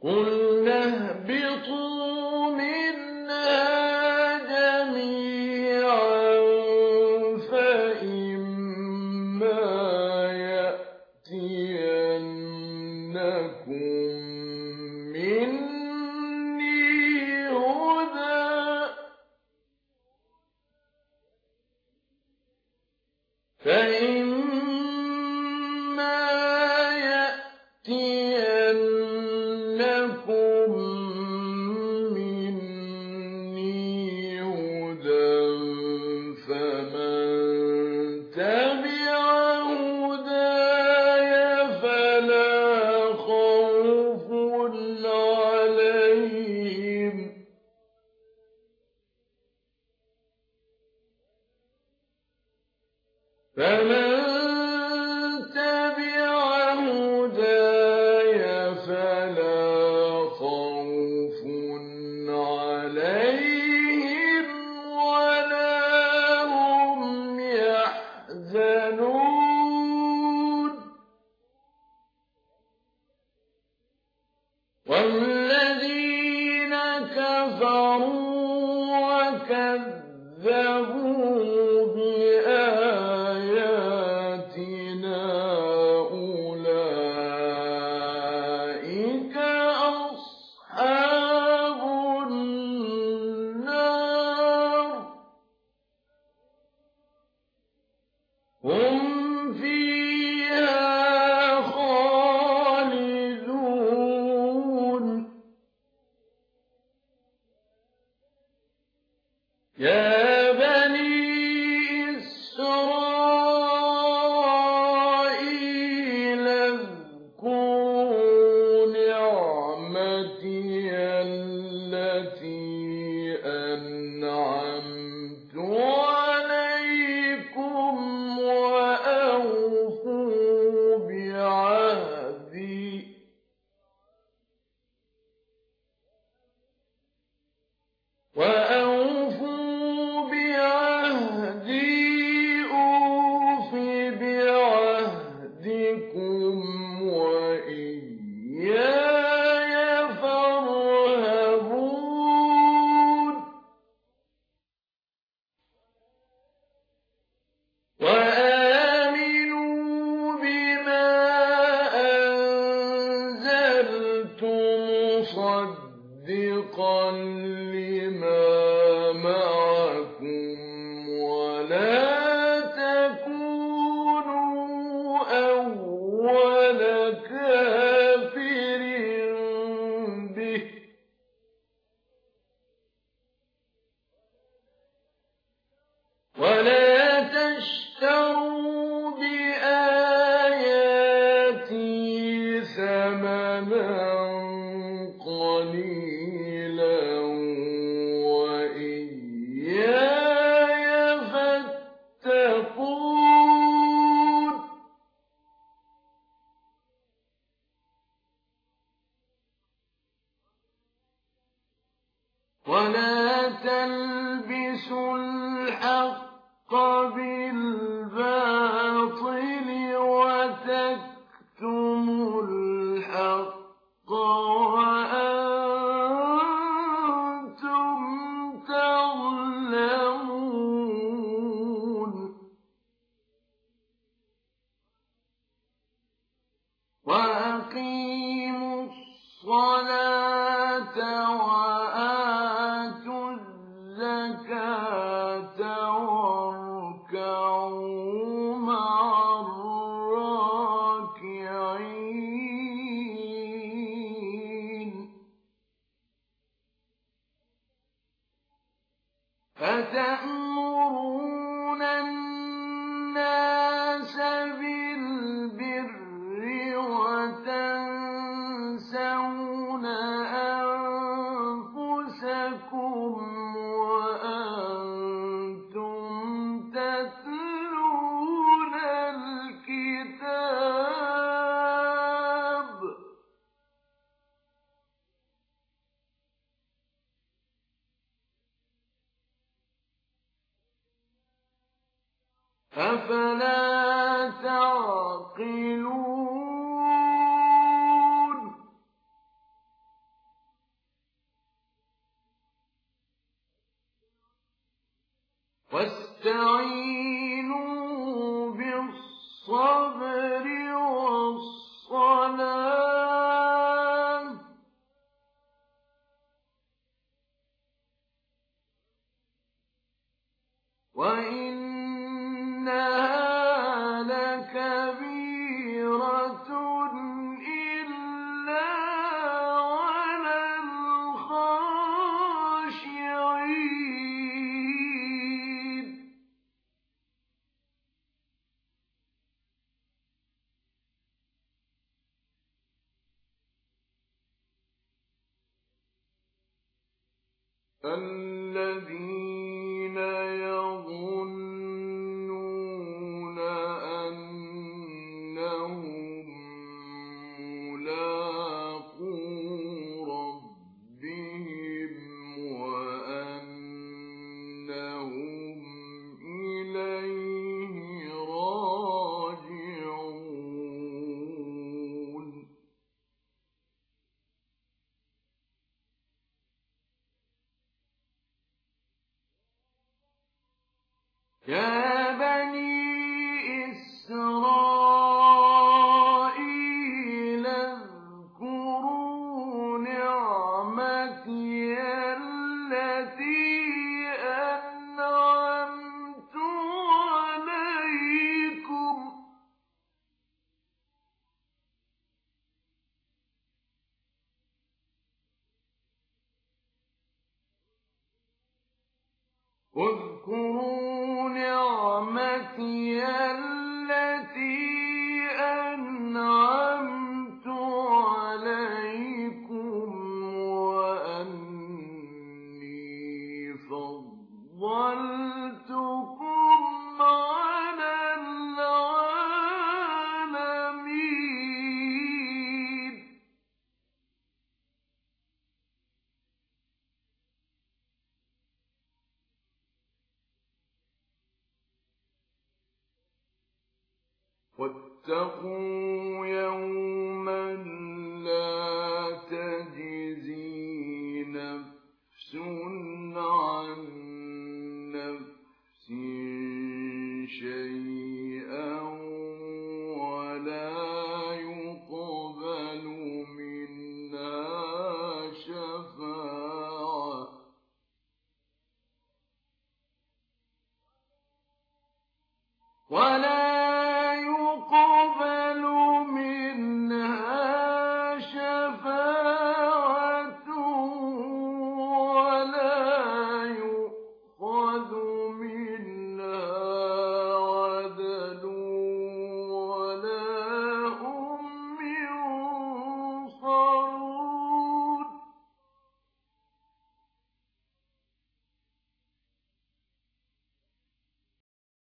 قُلْنَا اهْبِطُوا مِنْهَا جَمِيعًا فَإِمَّا يَأْتِيَنَّكُم مِّنِّي هُدًى فَمَن تَبِعَ هُدَايَ فَلَا خَوْفٌ عَلَيْهِمْ وَلَا هُمْ يَحْزَنُونَ وَالَّذِينَ كَفَرُوا وَكَذَّبُوا بِآيَاتِنَا أُولَٰئِكَ أَصْحَابُ النَّارِ ۖ هُمْ فِيهَا خَالِدُونَ يَا بَنِي إِسْرَائِيلَ اذْكُرُوا نِعْمَتِيَ الَّتِي أَنْعَمْتُ عَلَيْكُمْ وَأَوْفُوا بِعَهْدِي أُوفِ بِعَهْدِكُمْ وَإِيَّايَ فَارْهَبُونِ وَآمِنُوا بِمَا أَنزَلْتُ مُصَدِّقًا لِّمَا مَعَكُمْ وَلَا تَكُونُوا أَوَّلَ كَافِرٍ بِهِ ۖ وَلَا تَشْتَرُوا بِآيَاتِي ثَمَنًا قَلِيلًا وَإِيَّايَ فَاتَّقُونِ وَلَا تَلْبِسُوا الْحَقَّ بِالْبَاطِلِ وَتَكْتُمُوا الْحَقَّ وَأَنتُمْ تَعْلَمُونَ وَأَقِيمُوا الصَّلَاةَ وَآتُوا الزَّكَاةَ وَارْكَعُوا مَعَ الرَّاكِعِينَ أَتَأْمُرُونَ النَّاسَ بِالْبِرِّ وَتَنسَوْنَ أَنفُسَكُمْ وَأَنتُمْ تَتْلُونَ الْكِتَابَ ۚ أَفَلَا تَعْقِلُونَ واستعينوا بالصبر والصلاة وإنها لكبيرة إلا على الخاشعين الذين يظنون أنهم ملاقو ربهم وأنهم إليه راجعون يا بني إسرائيل اذكروا نعمتي التي أنعمت عليكم اذكروا نعمتي التي أنعمت عليكم وأني فضلتكم على العالمين واتقوا يوما